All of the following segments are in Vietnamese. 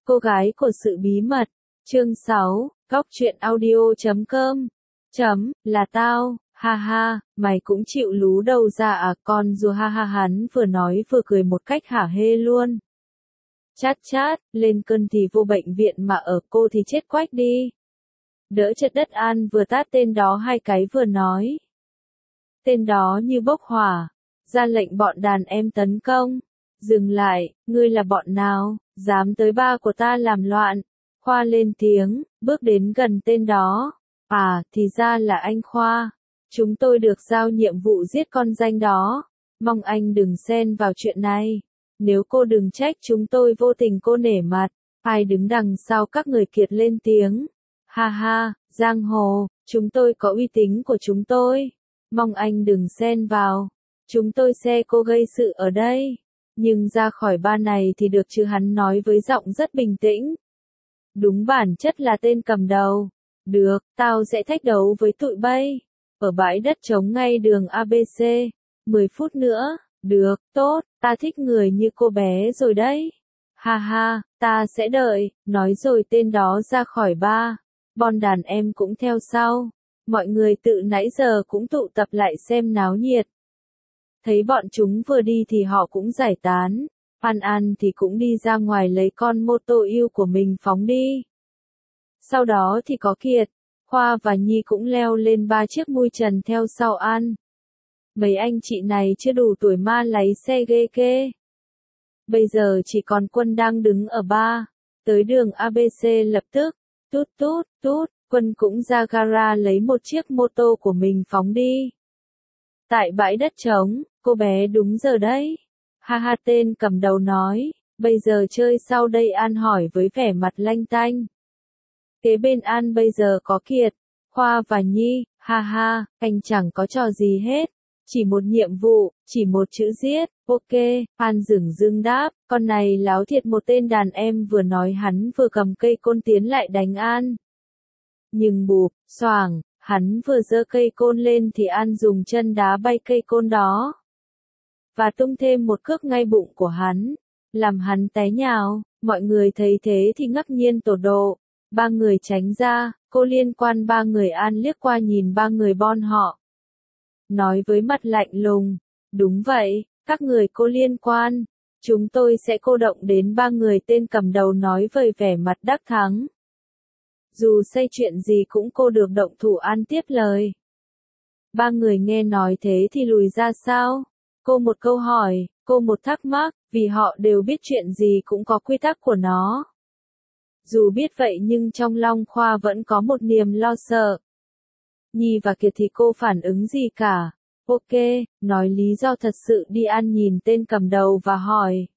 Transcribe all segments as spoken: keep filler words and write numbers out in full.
Cô gái của sự bí mật, chương sáu, góc truyện audio chấm com, chấm, là tao, ha ha, mày cũng chịu lú đầu ra à con rùa ha ha hắn vừa nói vừa cười một cách hả hê luôn. Chát chát, lên cơn thì vô bệnh viện mà ở cô thì chết quách đi. Đỡ chật đất An vừa tát tên đó hai cái vừa nói. Tên đó như bốc hỏa, ra lệnh bọn đàn em tấn công. Dừng lại, ngươi là bọn nào, dám tới ba của ta làm loạn. Khoa lên tiếng, bước đến gần tên đó. À, thì ra là anh Khoa. Chúng tôi được giao nhiệm vụ giết con danh đó. Mong anh đừng xen vào chuyện này. Nếu cô đừng trách chúng tôi vô tình cô nể mặt. Ai đứng đằng sau các người kiệt lên tiếng. Ha ha, giang hồ, chúng tôi có uy tín của chúng tôi. Mong anh đừng xen vào. Chúng tôi xe cô gây sự ở đây. Nhưng ra khỏi ba này thì được chứ hắn nói với giọng rất bình tĩnh. Đúng bản chất là tên cầm đầu. Được, tao sẽ thách đấu với tụi bay. Ở bãi đất trống ngay đường a bê xê. mười phút nữa. Được, tốt, ta thích người như cô bé rồi đấy. Ha ha, ta sẽ đợi, nói rồi tên đó ra khỏi ba. Bọn đàn em cũng theo sau. Mọi người tự nãy giờ cũng tụ tập lại xem náo nhiệt. Thấy bọn chúng vừa đi thì họ cũng giải tán. An An thì cũng đi ra ngoài lấy con mô tô yêu của mình phóng đi. Sau đó thì có Kiệt, Khoa và Nhi cũng leo lên ba chiếc mui trần theo sau An. Mấy anh chị này chưa đủ tuổi ma lái xe ghê kê. Bây giờ chỉ còn Quân đang đứng ở ba. Tới đường a bê xê lập tức. Tút tút, tút, Quân cũng ra gara lấy một chiếc mô tô của mình phóng đi. Tại bãi đất trống, cô bé đúng giờ đấy. Ha ha tên cầm đầu nói, bây giờ chơi sau đây An hỏi với vẻ mặt lanh tanh. Kế bên An bây giờ có Kiệt, Khoa và Nhi, ha ha, anh chẳng có trò gì hết. Chỉ một nhiệm vụ, chỉ một chữ giết, ok, An dửng dưng đáp, con này láo thiệt một tên đàn em vừa nói hắn vừa cầm cây côn tiến lại đánh An. Nhưng bụp, xoàng, hắn vừa giơ cây côn lên thì An dùng chân đá bay cây côn đó. Và tung thêm một cước ngay bụng của hắn, làm hắn té nhào, mọi người thấy thế thì ngạc nhiên tột độ. Ba người tránh ra, cô liên quan ba người An liếc qua nhìn ba người bon họ. Nói với mặt lạnh lùng, đúng vậy, các người cô liên quan, chúng tôi sẽ cô động đến ba người tên cầm đầu nói với vẻ mặt đắc thắng. Dù xây chuyện gì cũng cô được động thủ An tiếp lời. Ba người nghe nói thế thì lùi ra sao? Cô một câu hỏi, cô một thắc mắc, vì họ đều biết chuyện gì cũng có quy tắc của nó. Dù biết vậy nhưng trong lòng Khoa vẫn có một niềm lo sợ. Nhi và Kiệt thì cô phản ứng gì cả. Ok, nói lý do thật sự đi. An nhìn tên cầm đầu và hỏi.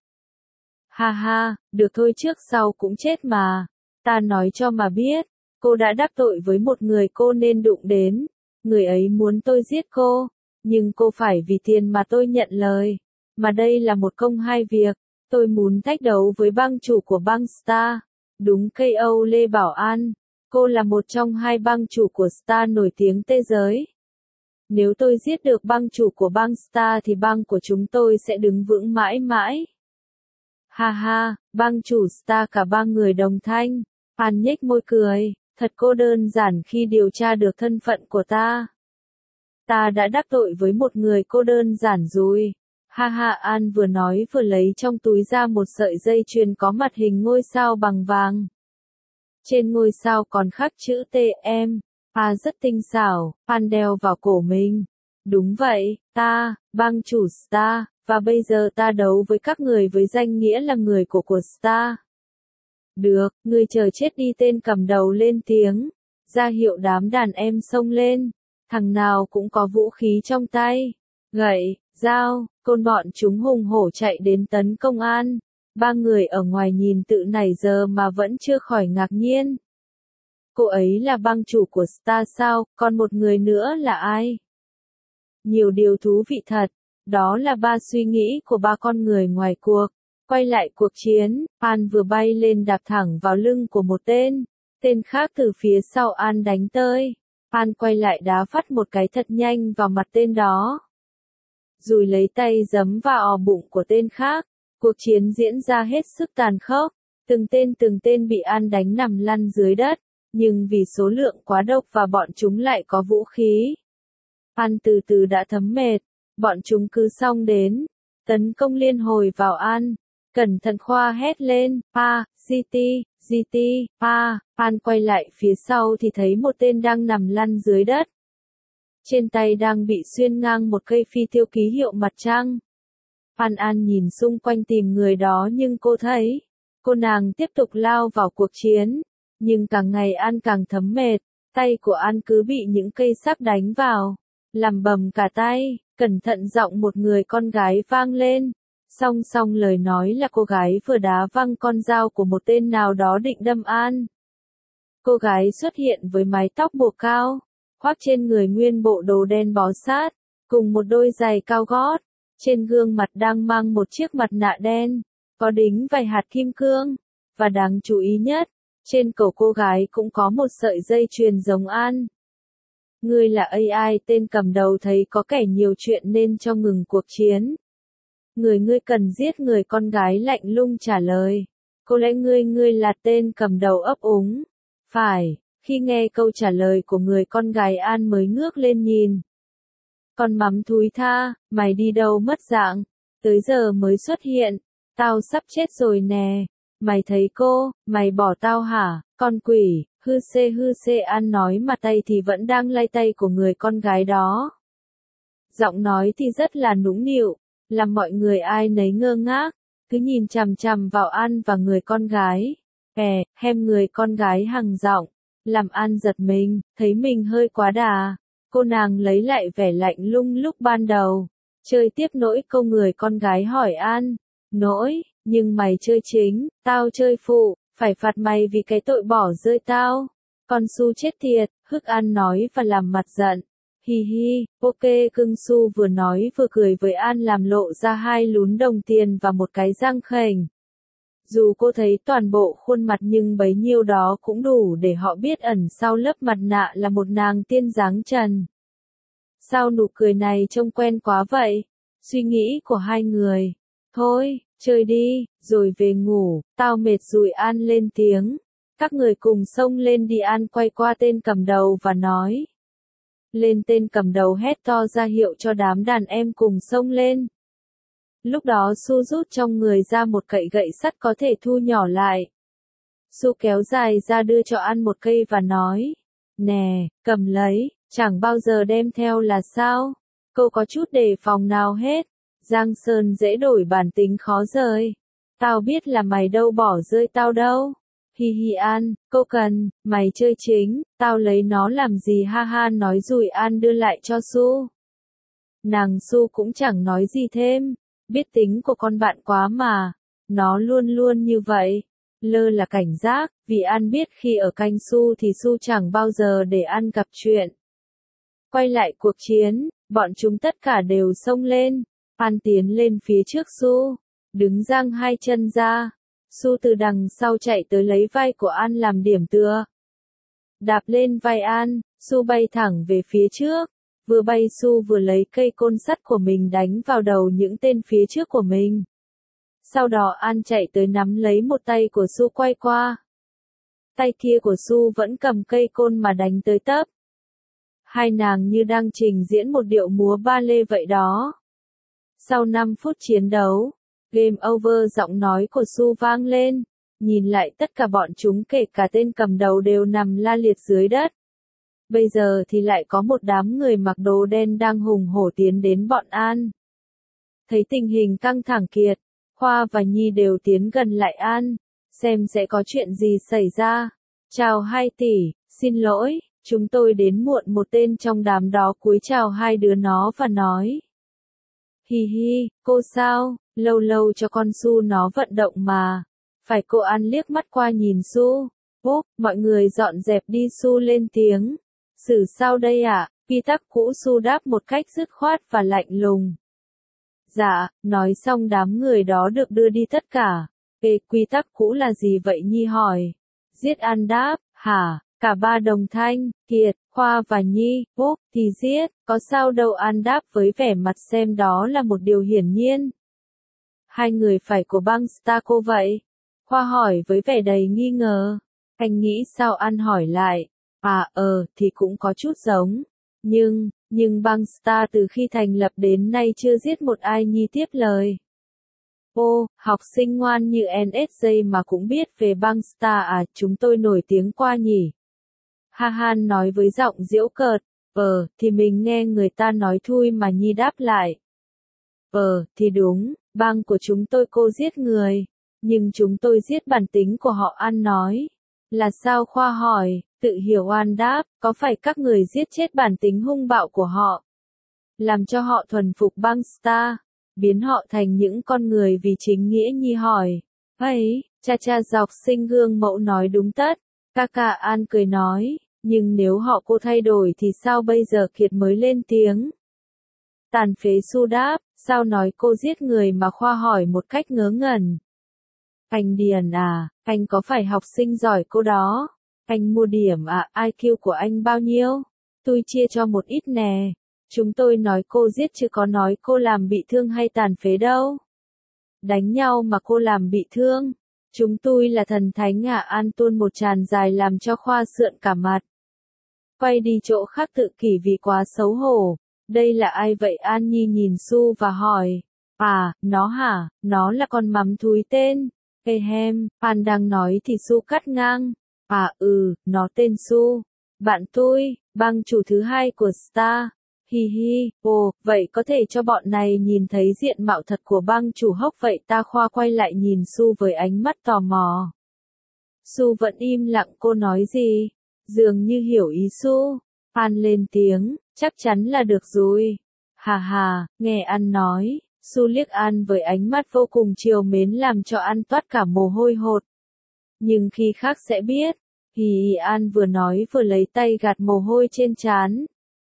Ha ha, được thôi trước sau cũng chết mà. Ta nói cho mà biết, cô đã đắc tội với một người cô nên đụng đến. Người ấy muốn tôi giết cô, nhưng cô phải vì tiền mà tôi nhận lời. Mà đây là một công hai việc, tôi muốn thách đấu với bang chủ của bang Star. Đúng ca o Lê Bảo An, cô là một trong hai bang chủ của Star nổi tiếng thế giới. Nếu tôi giết được bang chủ của bang Star thì bang của chúng tôi sẽ đứng vững mãi mãi. Ha ha, bang chủ Star cả ba người đồng thanh. An nhếch môi cười, thật cô đơn giản khi điều tra được thân phận của ta. Ta đã đắc tội với một người cô đơn giản rồi. Ha ha An vừa nói vừa lấy trong túi ra một sợi dây chuyền có mặt hình ngôi sao bằng vàng. Trên ngôi sao còn khắc chữ T M. À rất tinh xảo, An đeo vào cổ mình. Đúng vậy, ta, bang chủ Star, và bây giờ ta đấu với các người với danh nghĩa là người của của Star. Được, người chờ chết đi tên cầm đầu lên tiếng. Ra hiệu đám đàn em xông lên. Thằng nào cũng có vũ khí trong tay. Gậy, dao, côn bọn chúng hùng hổ chạy đến tấn công An. Ba người ở ngoài nhìn tự nãy giờ mà vẫn chưa khỏi ngạc nhiên. Cô ấy là bang chủ của Star sao, còn một người nữa là ai? Nhiều điều thú vị thật, đó là ba suy nghĩ của ba con người ngoài cuộc. Quay lại cuộc chiến, An vừa bay lên đạp thẳng vào lưng của một tên, tên khác từ phía sau An đánh tới. An quay lại đá phát một cái thật nhanh vào mặt tên đó. Rồi lấy tay giấm vào ò bụng của tên khác, cuộc chiến diễn ra hết sức tàn khốc. Từng tên từng tên bị An đánh nằm lăn dưới đất, nhưng vì số lượng quá độc và bọn chúng lại có vũ khí. An từ từ đã thấm mệt, bọn chúng cứ xông đến, tấn công liên hồi vào An. Cẩn thận Khoa hét lên, pa, giê tê, giê tê, pa, An quay lại phía sau thì thấy một tên đang nằm lăn dưới đất. Trên tay đang bị xuyên ngang một cây phi tiêu ký hiệu mặt trăng. An An nhìn xung quanh tìm người đó nhưng cô thấy, cô nàng tiếp tục lao vào cuộc chiến, nhưng càng ngày An càng thấm mệt, tay của An cứ bị những cây sắc đánh vào, làm bầm cả tay. Cẩn thận giọng một người con gái vang lên, song song lời nói là cô gái vừa đá văng con dao của một tên nào đó định đâm An. Cô gái xuất hiện với mái tóc buộc cao, khoác trên người nguyên bộ đồ đen bó sát, cùng một đôi giày cao gót, trên gương mặt đang mang một chiếc mặt nạ đen, có đính vài hạt kim cương, và đáng chú ý nhất, trên cổ cô gái cũng có một sợi dây chuyền giống An. Ngươi là a i, tên cầm đầu thấy có kẻ nhiều chuyện nên cho ngừng cuộc chiến. Người ngươi cần giết, người con gái lạnh lùng trả lời. Có lẽ ngươi ngươi là tên cầm đầu ấp úng. Phải, khi nghe câu trả lời của người con gái An mới ngước lên nhìn. Con mắm thúi tha, mày đi đâu mất dạng, tới giờ mới xuất hiện, tao sắp chết rồi nè. Mày thấy cô, mày bỏ tao hả, con quỷ. Hư xê hư xê An nói mà tay thì vẫn đang lay tay của người con gái đó. Giọng nói thì rất là nũng nịu, làm mọi người ai nấy ngơ ngác, cứ nhìn chằm chằm vào An và người con gái. Hè, hem người con gái hằng giọng, làm An giật mình, thấy mình hơi quá đà. Cô nàng lấy lại vẻ lạnh lùng lúc ban đầu. Chơi tiếp nỗi câu người con gái hỏi An. Nỗi, nhưng mày chơi chính, tao chơi phụ. Phải phạt mày vì cái tội bỏ rơi tao. Con Su chết tiệt, Hức An nói và làm mặt giận. Hi hi, ok cưng. Su vừa nói vừa cười với An làm lộ ra hai lún đồng tiền và một cái răng khểnh. Dù cô thấy toàn bộ khuôn mặt nhưng bấy nhiêu đó cũng đủ để họ biết ẩn sau lớp mặt nạ là một nàng tiên dáng trần. Sao nụ cười này trông quen quá vậy? Suy nghĩ của hai người. Thôi, chơi đi, rồi về ngủ, tao mệt rồi. An lên tiếng. Các người cùng xông lên đi. An quay qua tên cầm đầu và nói. Lên. Tên cầm đầu hét to ra hiệu cho đám đàn em cùng xông lên. Lúc đó Su rút trong người ra một cậy gậy sắt có thể thu nhỏ lại. Su kéo dài ra đưa cho An một cây và nói. Nè, cầm lấy, chẳng bao giờ đem theo là sao? Cô có chút đề phòng nào hết. Giang Sơn dễ đổi bản tính khó rời. Tao biết là mày đâu bỏ rơi tao đâu. Hi hi An, cô cần, mày chơi chính, tao lấy nó làm gì ha ha nói rồi An đưa lại cho Su. Nàng Su cũng chẳng nói gì thêm, biết tính của con bạn quá mà, nó luôn luôn như vậy. Lơ là cảnh giác, vì An biết khi ở cạnh Su thì Su chẳng bao giờ để An gặp chuyện. Quay lại cuộc chiến, bọn chúng tất cả đều xông lên. An tiến lên phía trước Su, đứng dang hai chân ra. Su từ đằng sau chạy tới lấy vai của An làm điểm tựa. Đạp lên vai An, Su bay thẳng về phía trước. Vừa bay Su vừa lấy cây côn sắt của mình đánh vào đầu những tên phía trước của mình. Sau đó An chạy tới nắm lấy một tay của Su quay qua. Tay kia của Su vẫn cầm cây côn mà đánh tới tấp. Hai nàng như đang trình diễn một điệu múa ba lê vậy đó. Sau năm phút chiến đấu, game over. Giọng nói của Su vang lên. Nhìn lại tất cả bọn chúng kể cả tên cầm đầu đều nằm la liệt dưới đất. Bây giờ thì lại có một đám người mặc đồ đen đang hùng hổ tiến đến bọn An. Thấy tình hình căng thẳng kiệt, Khoa và Nhi đều tiến gần lại An, xem sẽ có chuyện gì xảy ra. Chào hai tỷ, xin lỗi, chúng tôi đến muộn. Một tên trong đám đó cúi chào hai đứa nó và nói. Hi hi, cô sao, lâu lâu cho con Su nó vận động mà. Phải. Cô An liếc mắt qua nhìn Su. Úp, mọi người dọn dẹp đi. Su lên tiếng. Xử sao đây ạ? À? Quy tắc cũ. Su đáp một cách dứt khoát và lạnh lùng. Dạ, nói xong đám người đó được đưa đi tất cả. Ê, quy tắc cũ là gì vậy Nhi hỏi. Giết. An đáp, hả? Cả ba đồng thanh, Kiệt, Khoa và Nhi, Úp, thì giết, có sao đâu. An đáp với vẻ mặt xem đó là một điều hiển nhiên. Hai người phải của băng Starco vậy. Khoa hỏi với vẻ đầy nghi ngờ. Anh nghĩ sao? An hỏi lại. À ờ, thì cũng có chút giống. Nhưng, nhưng Bangstar từ khi thành lập đến nay chưa giết một ai. Nhi tiếp lời. Ô, học sinh ngoan như en ét gi mà cũng biết về Bangstar à, chúng tôi nổi tiếng qua nhỉ. Ha Han nói với giọng giễu cợt. Ờ, thì mình nghe người ta nói thui mà. Nhi đáp lại. Ờ, thì đúng, bang của chúng tôi cô giết người. Nhưng chúng tôi giết bản tính của họ. An nói. Là sao? Khoa hỏi. Tự hiểu. An đáp, có phải các người giết chết bản tính hung bạo của họ, làm cho họ thuần phục Bangstar, biến họ thành những con người vì chính nghĩa? Nhi hỏi. Ấy, cha cha dọc sinh gương mẫu nói đúng tất. Kaka. An cười nói, nhưng nếu họ cô thay đổi thì sao bây giờ? Kiệt mới lên tiếng. Tàn phế Su đáp, sao nói cô giết người mà? Khoa hỏi một cách ngớ ngẩn. Anh điền à, anh có phải học sinh giỏi cô đó? Anh mua điểm à? i kiu của anh bao nhiêu? Tôi chia cho một ít nè. Chúng tôi nói cô giết chứ có nói cô làm bị thương hay tàn phế đâu. Đánh nhau mà cô làm bị thương. Chúng tôi là thần thánh à? An tuôn một tràng dài làm cho Khoa sượn cả mặt. Quay đi chỗ khác tự kỷ vì quá xấu hổ. Đây là ai vậy? An Nhi nhìn Su và hỏi. À, nó hả? Nó là con mắm thúi tên. Ehem, An đang nói thì Su cắt ngang. À ừ, nó tên Su. Bạn tôi, bang chủ thứ hai của Star. Hi hi, ồ, vậy có thể cho bọn này nhìn thấy diện mạo thật của bang chủ Hốc vậy ta? Khoa quay lại nhìn Su với ánh mắt tò mò. Su vẫn im lặng. Cô nói gì? Dường như hiểu ý Su. An lên tiếng, chắc chắn là được rồi. Hà hà, nghe An nói. Su liếc An với ánh mắt vô cùng trìu mến làm cho An toát cả mồ hôi hột. Nhưng khi khác sẽ biết. Hì hì. An vừa nói vừa lấy tay gạt mồ hôi trên trán.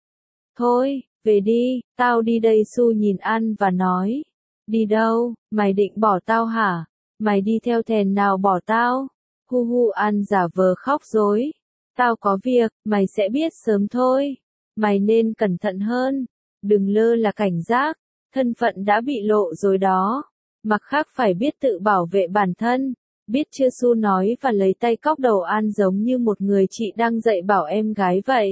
Thôi, về đi, tao đi đây. Su nhìn An và nói. Đi đâu? Mày định bỏ tao hả? Mày đi theo thèn nào bỏ tao? Hu hu. An giả vờ khóc rối. Tao có việc, mày sẽ biết sớm thôi. Mày nên cẩn thận hơn. Đừng lơ là cảnh giác. Thân phận đã bị lộ rồi đó. Mặt khác phải biết tự bảo vệ bản thân. Biết chưa? Su nói và lấy tay cóc đầu An giống như một người chị đang dạy bảo em gái vậy.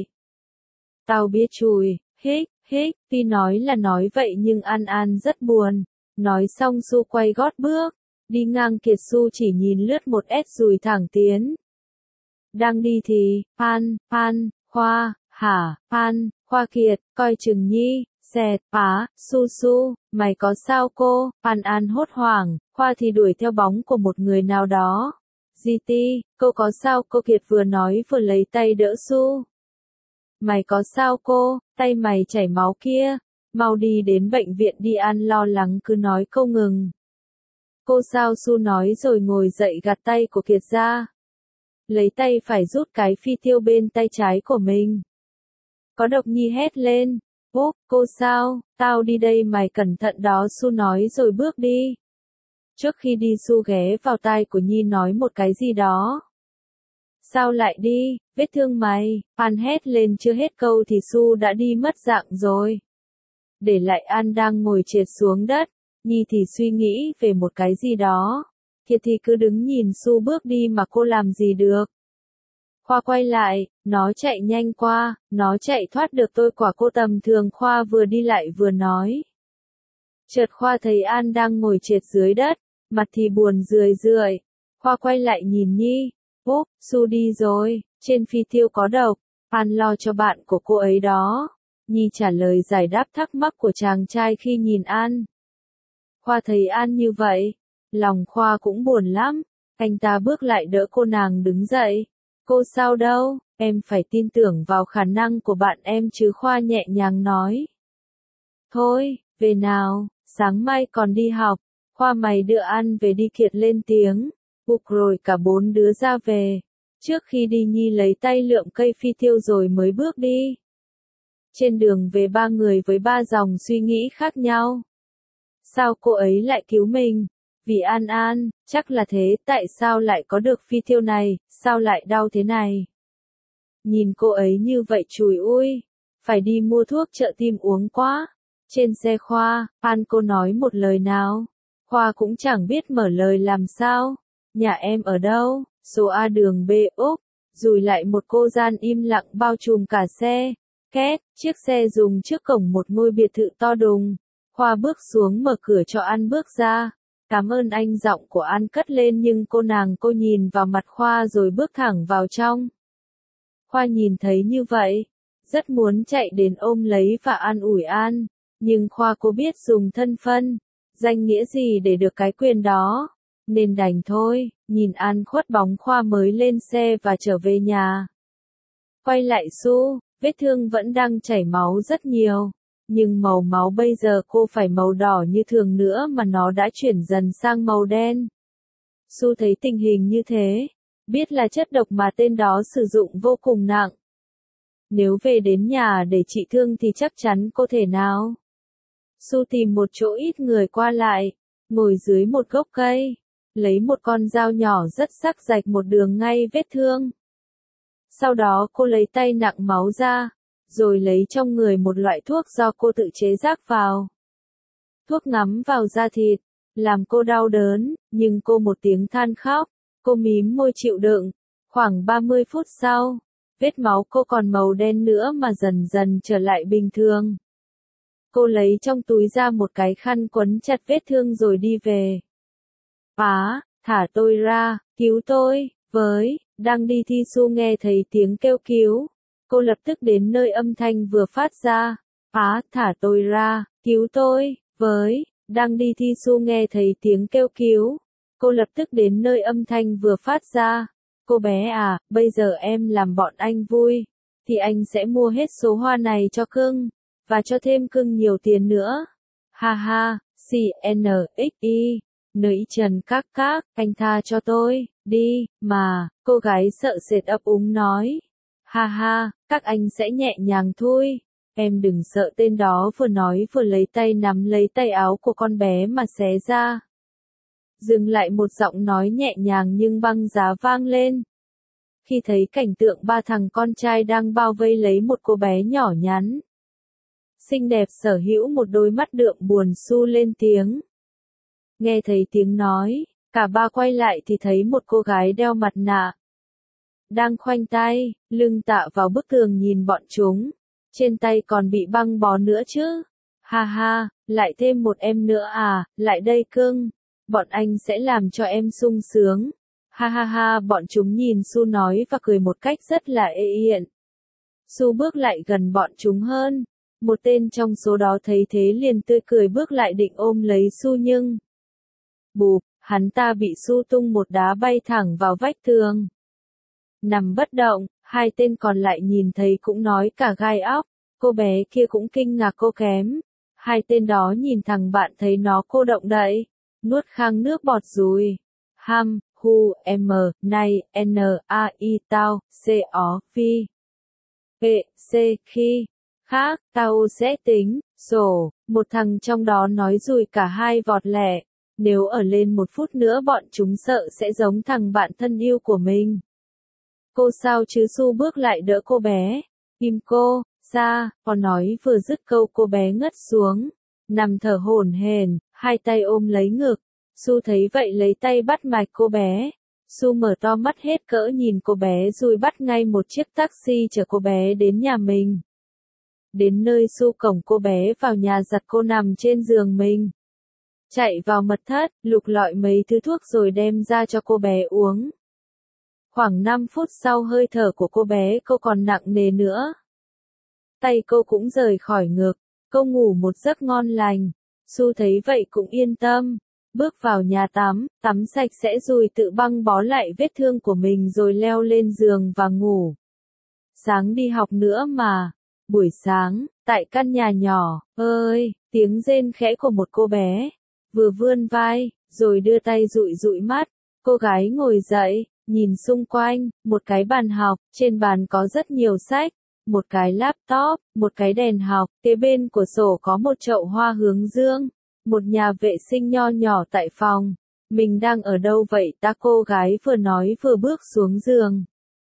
Tao biết chùi. Hích, hích. Tuy nói là nói vậy nhưng An An rất buồn. Nói xong Su quay gót bước. Đi ngang Kiệt. Su chỉ nhìn lướt một ét rùi thẳng tiến. Đang đi thì, An, An, Khoa, hả, An, Khoa. Kiệt, coi chừng Nhi, xẹt, á, Su Su, mày có sao cô? An An hốt hoảng. Khoa thì đuổi theo bóng của một người nào đó. giê tê, cô có sao? Cô. Kiệt vừa nói vừa lấy tay đỡ Su. Mày có sao cô? Tay mày chảy máu kia. Mau đi đến bệnh viện đi. An lo lắng cứ nói câu ngừng. Cô sao? Su nói rồi ngồi dậy gạt tay của Kiệt ra. Lấy tay phải rút cái phi tiêu bên tay trái của mình. Có độc. Nhi hét lên. Úp, cô sao? Tao đi đây. Mày cẩn thận đó. Su nói rồi bước đi. Trước khi đi Su ghé vào tai của Nhi nói một cái gì đó. Sao lại đi? Vết thương mày. An hét lên chưa hết câu thì Su đã đi mất dạng rồi. Để lại An đang ngồi trệt xuống đất. Nhi thì suy nghĩ về một cái gì đó. Kiệt thì cứ đứng nhìn Su bước đi mà cô làm gì được. Khoa quay lại, nó chạy nhanh qua, nó chạy thoát được tôi quả cô tầm thường. Khoa vừa đi lại vừa nói. Chợt Khoa thấy An đang ngồi trệt dưới đất, mặt thì buồn rười rượi. Khoa quay lại nhìn Nhi. Úp, Su đi rồi, trên phi tiêu có độc. An lo cho bạn của cô ấy đó. Nhi trả lời giải đáp thắc mắc của chàng trai khi nhìn An. Khoa thấy An như vậy. Lòng Khoa cũng buồn lắm. Anh ta bước lại đỡ cô. Nàng đứng dậy. Cô sao đâu? Em phải tin tưởng vào khả năng của bạn em chứ. Khoa nhẹ nhàng nói. Thôi, về nào, sáng mai còn đi học. Khoa mày đưa An về đi. Kiệt lên tiếng. Bục rồi cả bốn đứa ra về. Trước khi đi Nhi lấy tay lượm cây phi tiêu rồi mới bước đi. Trên đường về ba người với ba dòng suy nghĩ khác nhau. Sao cô ấy lại cứu mình? Vì An An, chắc là thế. Tại sao lại có được phi tiêu này? Sao lại đau thế này? Nhìn cô ấy như vậy chùi ui. Phải đi mua thuốc chợ tim uống quá. Trên xe Khoa, An cô nói một lời nào. Khoa cũng chẳng biết mở lời làm sao. Nhà em ở đâu? Số A đường B Úc. Rùi lại một cô gian im lặng bao trùm cả xe. Két, chiếc xe dừng trước cổng một ngôi biệt thự to đùng. Khoa bước xuống mở cửa cho An bước ra. Cảm ơn anh, giọng của An cất lên nhưng cô nàng cô nhìn vào mặt Khoa rồi bước thẳng vào trong. Khoa nhìn thấy như vậy, rất muốn chạy đến ôm lấy và an ủi An, nhưng Khoa cô biết dùng thân phân, danh nghĩa gì để được cái quyền đó, nên đành thôi, nhìn An khuất bóng Khoa mới lên xe và trở về nhà. Quay lại Su, vết thương vẫn đang chảy máu rất nhiều, nhưng màu máu bây giờ cô phải màu đỏ như thường nữa mà nó đã chuyển dần sang màu đen. Su thấy tình hình như thế, biết là chất độc mà tên đó sử dụng vô cùng nặng. Nếu về đến nhà để trị thương thì chắc chắn cô thể nào. Su tìm một chỗ ít người qua lại, ngồi dưới một gốc cây, lấy một con dao nhỏ rất sắc rạch một đường ngay vết thương. Sau đó cô lấy tay nặng máu ra, rồi lấy trong người một loại thuốc do cô tự chế rắc vào. Thuốc ngắm vào da thịt, làm cô đau đớn, nhưng cô một tiếng than khóc, cô mím môi chịu đựng. Khoảng ba mươi phút sau, vết máu cô còn màu đen nữa mà dần dần trở lại bình thường. Cô lấy trong túi ra một cái khăn quấn chặt vết thương rồi đi về. Á, thả tôi ra, cứu tôi, với, đang đi thì Su nghe thấy tiếng kêu cứu. Cô lập tức đến nơi âm thanh vừa phát ra. Á, thả tôi ra, cứu tôi, với, đang đi thì Su nghe thấy tiếng kêu cứu. Cô lập tức đến nơi âm thanh vừa phát ra. Cô bé à, bây giờ em làm bọn anh vui, thì anh sẽ mua hết số hoa này cho cưng, và cho thêm cưng nhiều tiền nữa. Ha ha, C N X I, nới trần các các, anh tha cho tôi, đi, mà, cô gái sợ sệt ấp úng nói. Ha ha, các anh sẽ nhẹ nhàng thôi, em đừng sợ, tên đó vừa nói vừa lấy tay nắm lấy tay áo của con bé mà xé ra. Dừng lại, một giọng nói nhẹ nhàng nhưng băng giá vang lên. Khi thấy cảnh tượng ba thằng con trai đang bao vây lấy một cô bé nhỏ nhắn, xinh đẹp sở hữu một đôi mắt đượm buồn, Su lên tiếng. Nghe thấy tiếng nói, cả ba quay lại thì thấy một cô gái đeo mặt nạ, đang khoanh tay, lưng tạ vào bức tường nhìn bọn chúng, trên tay còn bị băng bó nữa chứ. Ha ha, lại thêm một em nữa à, lại đây cưng, bọn anh sẽ làm cho em sung sướng. Ha ha ha, bọn chúng nhìn Su nói và cười một cách rất là ê yện. Su bước lại gần bọn chúng hơn, một tên trong số đó thấy thế liền tươi cười bước lại định ôm lấy Su nhưng... Bụp, hắn ta bị Su tung một đá bay thẳng vào vách tường. Nằm bất động, hai tên còn lại nhìn thấy cũng nói cả gai óc, cô bé kia cũng kinh ngạc cô kém. Hai tên đó nhìn thằng bạn thấy nó cô động đậy, nuốt khang nước bọt rồi. Ham, hu, m, này, n, a, i, tao, c, ó, phi. P, c, khi. Khác, tao sẽ tính, sổ, một thằng trong đó nói rồi cả hai vọt lẹ. Nếu ở lên một phút nữa bọn chúng sợ sẽ giống thằng bạn thân yêu của mình. Cô sao chứ? Su bước lại đỡ cô bé. Im cô, xa, còn nói vừa dứt câu cô bé ngất xuống, nằm thở hổn hển, hai tay ôm lấy ngực. Su thấy vậy lấy tay bắt mạch cô bé. Su mở to mắt hết cỡ nhìn cô bé rồi bắt ngay một chiếc taxi chở cô bé đến nhà mình. Đến nơi Su cổng cô bé vào nhà, giặt cô nằm trên giường mình. Chạy vào mật thất, lục lọi mấy thứ thuốc rồi đem ra cho cô bé uống. Khoảng năm phút sau hơi thở của cô bé cô còn nặng nề nữa. Tay cô cũng rời khỏi ngực, cô ngủ một giấc ngon lành. Su thấy vậy cũng yên tâm, bước vào nhà tắm, tắm sạch sẽ rồi tự băng bó lại vết thương của mình rồi leo lên giường và ngủ. Sáng đi học nữa mà. Buổi sáng, tại căn nhà nhỏ, ơi, tiếng rên khẽ của một cô bé, vừa vươn vai, rồi đưa tay dụi dụi mắt. Cô gái ngồi dậy, nhìn xung quanh, một cái bàn học, trên bàn có rất nhiều sách, một cái laptop, một cái đèn học, kế bên của sổ có một chậu hoa hướng dương, một nhà vệ sinh nho nhỏ tại phòng. Mình đang ở đâu vậy ta? Cô gái vừa nói vừa bước xuống giường.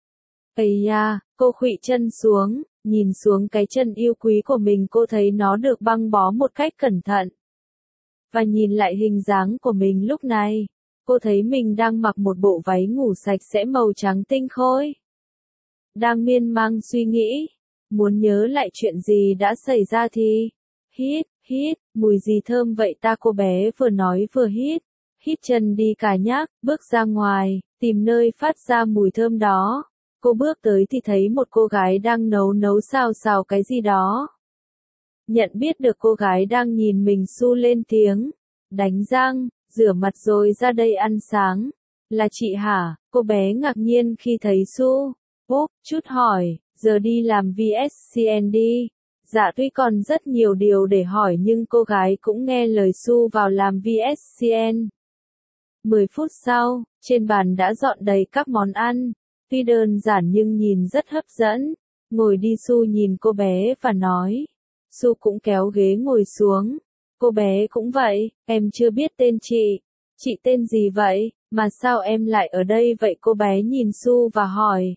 Ây da, cô khuỵu chân xuống, nhìn xuống cái chân yêu quý của mình, cô thấy nó được băng bó một cách cẩn thận. Và nhìn lại hình dáng của mình lúc này, cô thấy mình đang mặc một bộ váy ngủ sạch sẽ màu trắng tinh khôi. Đang miên man suy nghĩ, muốn nhớ lại chuyện gì đã xảy ra thì, hít, hít, mùi gì thơm vậy ta, cô bé vừa nói vừa hít, hít chân đi cả nhắc, bước ra ngoài, tìm nơi phát ra mùi thơm đó. Cô bước tới thì thấy một cô gái đang nấu nấu xào xào cái gì đó. Nhận biết được cô gái đang nhìn mình, Su lên tiếng, đánh răng, rửa mặt rồi ra đây ăn sáng. Là chị hả? Cô bé ngạc nhiên khi thấy Su. Úp, chút hỏi, giờ đi làm vê ét xê en đi. Dạ tuy còn rất nhiều điều để hỏi nhưng cô gái cũng nghe lời Su vào làm vê ét xê en. mười phút sau, trên bàn đã dọn đầy các món ăn. Tuy đơn giản nhưng nhìn rất hấp dẫn. Ngồi đi, Su nhìn cô bé và nói. Su cũng kéo ghế ngồi xuống. Cô bé cũng vậy, em chưa biết tên chị. Chị tên gì vậy, mà sao em lại ở đây vậy? Cô bé nhìn Su và hỏi.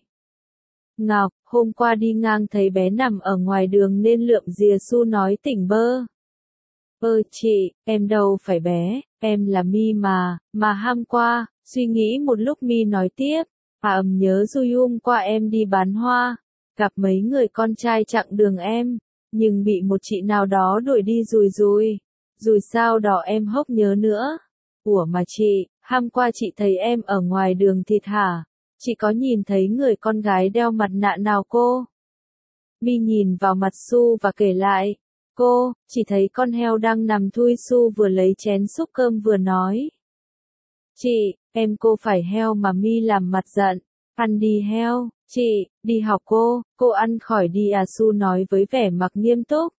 Ngọc, hôm qua đi ngang thấy bé nằm ở ngoài đường nên lượm dìa. Su nói tỉnh bơ. Ơ chị, em đâu phải bé, em là My mà, mà hôm qua, suy nghĩ một lúc My nói tiếp. À ầm nhớ rồi hôm qua em đi bán hoa, gặp mấy người con trai chặn đường em, nhưng bị một chị nào đó đuổi đi rồi rồi. Rồi sao đó em hốc nhớ nữa. Ủa mà chị, hôm qua chị thấy em ở ngoài đường thịt hả? Chị có nhìn thấy người con gái đeo mặt nạ nào cô? My nhìn vào mặt Su và kể lại. Cô, chỉ thấy con heo đang nằm thui. Su vừa lấy chén xúc cơm vừa nói. Chị, em cô phải heo mà. My làm mặt giận. Ăn đi heo, chị, đi học cô, cô ăn khỏi đi à? Su nói với vẻ mặt nghiêm túc.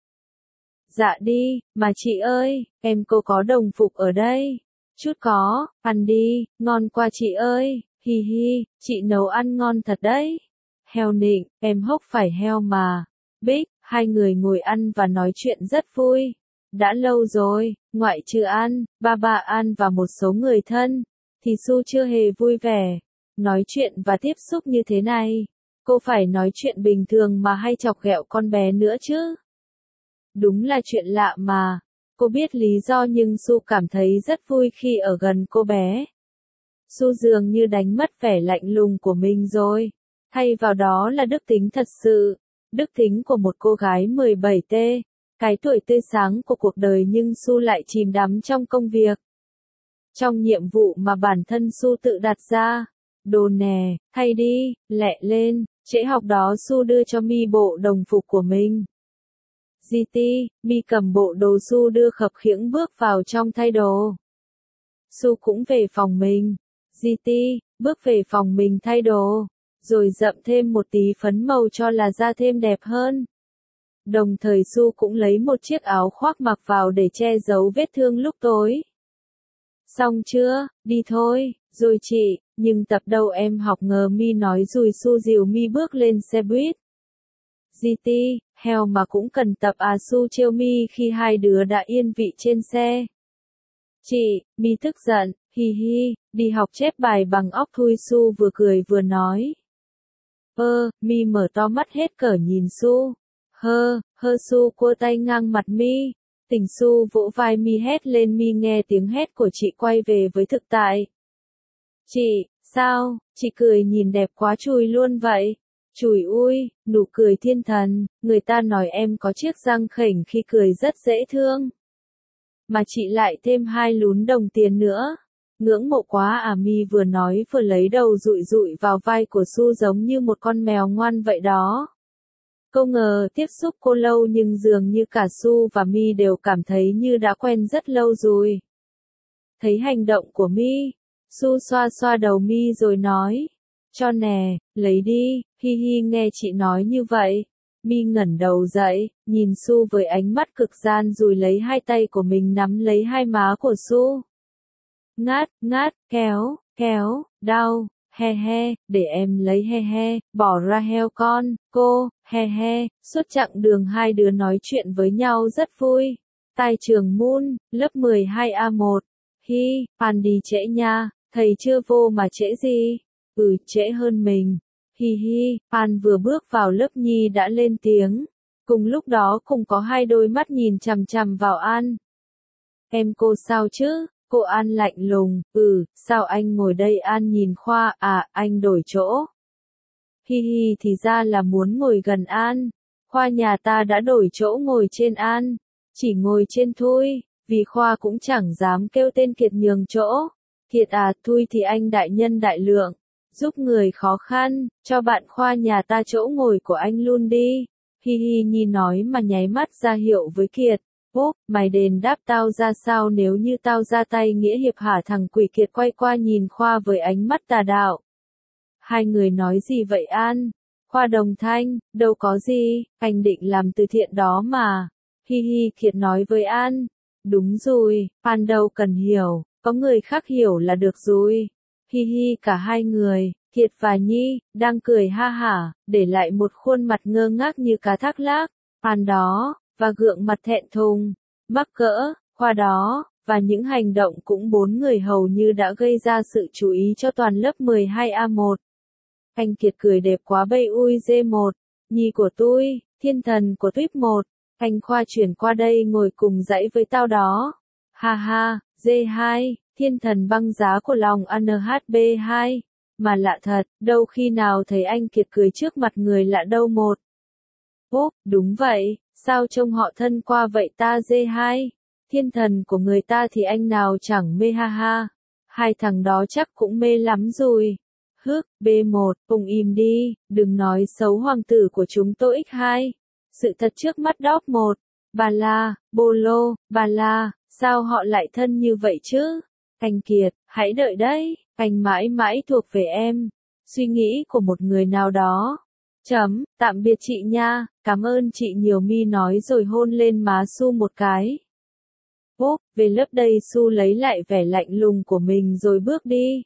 Dạ đi, mà chị ơi, em cô có đồng phục ở đây. Chút có, ăn đi, ngon quá chị ơi, hi hi, chị nấu ăn ngon thật đấy. Heo nịnh, em hốc phải heo mà. Bích, hai người ngồi ăn và nói chuyện rất vui. Đã lâu rồi, ngoại trừ An, ba ba An và một số người thân, thì Su chưa hề vui vẻ. Nói chuyện và tiếp xúc như thế này, cô phải nói chuyện bình thường mà hay chọc ghẹo con bé nữa chứ. Đúng là chuyện lạ mà. Cô biết lý do nhưng Su cảm thấy rất vui khi ở gần cô bé. Su dường như đánh mất vẻ lạnh lùng của mình rồi. Thay vào đó là đức tính thật sự. Đức tính của một cô gái mười bảy tuổi, cái tuổi tươi sáng của cuộc đời nhưng Su lại chìm đắm trong công việc. Trong nhiệm vụ mà bản thân Su tự đặt ra. Đồ nè, thay đi, lẹ lên, trễ học đó. Su đưa cho My bộ đồng phục của mình. giê tê, My cầm bộ đồ. Su đưa khập khiễng bước vào trong thay đồ. Su cũng về phòng mình. giê tê, bước về phòng mình thay đồ, rồi dậm thêm một tí phấn màu cho là da thêm đẹp hơn. Đồng thời Su cũng lấy một chiếc áo khoác mặc vào để che giấu vết thương lúc tối. Xong chưa, đi thôi, rồi chị, nhưng tập đâu em học ngờ. My nói rồi Su dìu My bước lên xe buýt. giê tê, heo mà cũng cần tập à? Su trêu My khi hai đứa đã yên vị trên xe. Chị, My tức giận, hi hi, đi học chép bài bằng óc thui. Su vừa cười vừa nói. Ơ, My mở to mắt hết cỡ nhìn Su. Hơ, hơ. Su cua tay ngang mặt My. Tỉnh Su vỗ vai My hét lên. My nghe tiếng hét của chị quay về với thực tại. Chị, sao, chị cười nhìn đẹp quá chùi luôn vậy? Chùi ui, nụ cười thiên thần, người ta nói em có chiếc răng khểnh khi cười rất dễ thương. Mà chị lại thêm hai lún đồng tiền nữa. Ngưỡng mộ quá à? My vừa nói vừa lấy đầu dụi dụi vào vai của Su giống như một con mèo ngoan vậy đó. Cô ngờ tiếp xúc cô lâu nhưng dường như cả Su và My đều cảm thấy như đã quen rất lâu rồi. Thấy hành động của My, Su xoa xoa đầu My rồi nói. Cho nè, lấy đi, hi hi. Nghe chị nói như vậy, My ngẩng đầu dậy, nhìn Su với ánh mắt cực gian rồi lấy hai tay của mình nắm lấy hai má của Su. Ngát, ngát, kéo, kéo, đau, he he, để em lấy he he, bỏ ra heo con, cô, he he. Suốt chặng đường hai đứa nói chuyện với nhau rất vui. Tai trường Moon, lớp mười hai A một. Hi, Pan đi trễ nha, thầy chưa vô mà trễ gì? Ừ, trễ hơn mình. Hi hi, Pan vừa bước vào lớp Nhi đã lên tiếng. Cùng lúc đó cùng có hai đôi mắt nhìn chằm chằm vào An. Em cô sao chứ? Cô An lạnh lùng, ừ, sao anh ngồi đây? An nhìn Khoa, à, anh đổi chỗ. Hi hi, thì ra là muốn ngồi gần An. Khoa nhà ta đã đổi chỗ ngồi trên An, chỉ ngồi trên Thui, vì Khoa cũng chẳng dám kêu tên Kiệt nhường chỗ. Kiệt à, Thui thì anh đại nhân đại lượng, giúp người khó khăn, cho bạn Khoa nhà ta chỗ ngồi của anh luôn đi. Hi hi Nhi nói mà nháy mắt ra hiệu với Kiệt. Bốp, mày đền đáp tao ra sao nếu như tao ra tay nghĩa hiệp hả? Thằng quỷ Kiệt quay qua nhìn Khoa với ánh mắt tà đạo. Hai người nói gì vậy An? Khoa đồng thanh, đâu có gì, anh định làm từ thiện đó mà. Hi hi Kiệt nói với An. Đúng rồi, An đâu cần hiểu, có người khác hiểu là được rồi. Hi hi cả hai người, Kiệt và Nhi, đang cười ha hả, để lại một khuôn mặt ngơ ngác như cá thác lác. An đó, và gượng mặt thẹn thùng, mắc cỡ, Khoa đó, và những hành động cũng bốn người hầu như đã gây ra sự chú ý cho toàn lớp mười hai A một. Anh Kiệt cười đẹp quá bây ui dê một, Nhi của tôi, thiên thần của tuyếp một, anh Khoa chuyển qua đây ngồi cùng dãy với tao đó. Ha ha, dê hai, thiên thần băng giá của lòng en hát bê hai, mà lạ thật, đâu khi nào thấy anh Kiệt cười trước mặt người lạ đâu một. Bốp, đúng vậy, sao trông họ thân qua vậy ta? Dê hai, thiên thần của người ta thì anh nào chẳng mê ha ha, hai thằng đó chắc cũng mê lắm rồi. Hước, bê một, cùng im đi, đừng nói xấu hoàng tử của chúng tôi ích hai. Sự thật trước mắt đóp một, bà la, bô lô, bà la, sao họ lại thân như vậy chứ? Anh Kiệt, hãy đợi đấy, anh mãi mãi thuộc về em. Suy nghĩ của một người nào đó. Chấm, tạm biệt chị nha, cảm ơn chị nhiều. Mi nói rồi hôn lên má Su một cái. Bốp, về lớp đây. Su lấy lại vẻ lạnh lùng của mình rồi bước đi.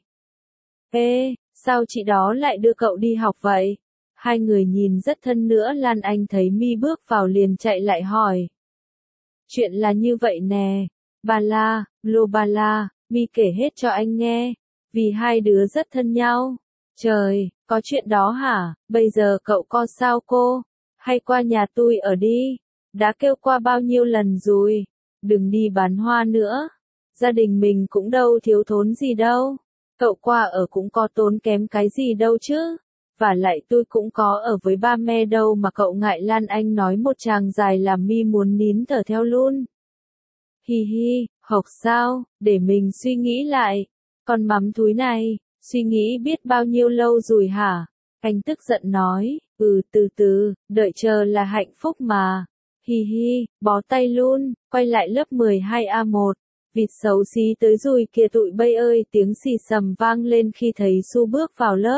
Ê, sao chị đó lại đưa cậu đi học vậy? Hai người nhìn rất thân nữa. Lan Anh thấy Mi bước vào liền chạy lại hỏi. Chuyện là như vậy nè. Bà la, lô bà la, Mi kể hết cho anh nghe. Vì hai đứa rất thân nhau. Trời, có chuyện đó hả? Bây giờ cậu có sao cô? Hay qua nhà tôi ở đi. Đã kêu qua bao nhiêu lần rồi. Đừng đi bán hoa nữa. Gia đình mình cũng đâu thiếu thốn gì đâu. Cậu qua ở cũng có tốn kém cái gì đâu chứ. Và lại tôi cũng có ở với ba mẹ đâu mà cậu ngại. Lan Anh nói một tràng dài làm Mi muốn nín thở theo luôn. Hi hi, học sao, để mình suy nghĩ lại. Con mắm thúi này, suy nghĩ biết bao nhiêu lâu rồi hả? Anh tức giận nói, ừ từ từ, đợi chờ là hạnh phúc mà. Hi hi, bó tay luôn, quay lại lớp mười hai A một. Vịt xấu xí tới rồi kìa tụi bay ơi, tiếng xì xầm vang lên khi thấy Su bước vào lớp.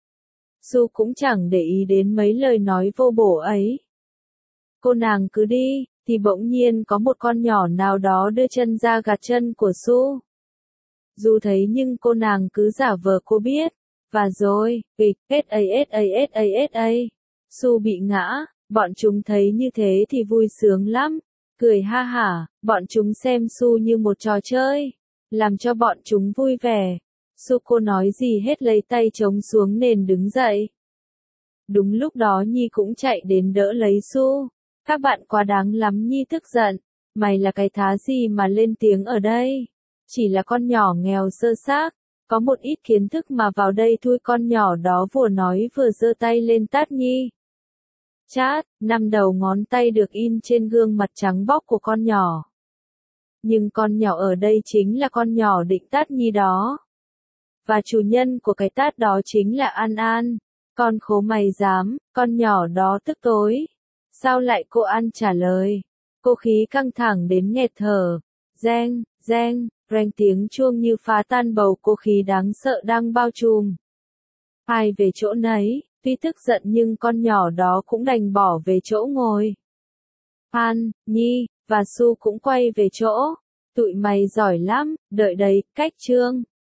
Su cũng chẳng để ý đến mấy lời nói vô bổ ấy. Cô nàng cứ đi, thì bỗng nhiên có một con nhỏ nào đó đưa chân ra gạt chân của Su. Dù thấy nhưng cô nàng cứ giả vờ cô biết. Và rồi, kịch, ét a ét a ét a ét a. Su bị ngã, bọn chúng thấy như thế thì vui sướng lắm. Cười ha hả, bọn chúng xem Su như một trò chơi. Làm cho bọn chúng vui vẻ. Su cô nói gì hết lấy tay chống xuống nền đứng dậy. Đúng lúc đó Nhi cũng chạy đến đỡ lấy Su. Các bạn quá đáng lắm. Nhi tức giận. Mày là cái thá gì mà lên tiếng ở đây? Chỉ là con nhỏ nghèo sơ xác. Có một ít kiến thức mà vào đây thôi. Con nhỏ đó vừa nói vừa giơ tay lên tát Nhi. Chát, năm đầu ngón tay được in trên gương mặt trắng bóc của con nhỏ. Nhưng con nhỏ ở đây chính là con nhỏ định tát Nhi đó. Và chủ nhân của cái tát đó chính là An An. Con khố mày dám, con nhỏ đó tức tối. Sao lại? Cô An trả lời. Cô khí căng thẳng đến nghẹt thở. Reng, reng, reng tiếng chuông như phá tan bầu cô khí đáng sợ đang bao trùm. Ai về chỗ nấy, tuy tức giận nhưng con nhỏ đó cũng đành bỏ về chỗ ngồi. An, Nhi, và Su cũng quay về chỗ. Tụi mày giỏi lắm, đợi đấy, cách chương.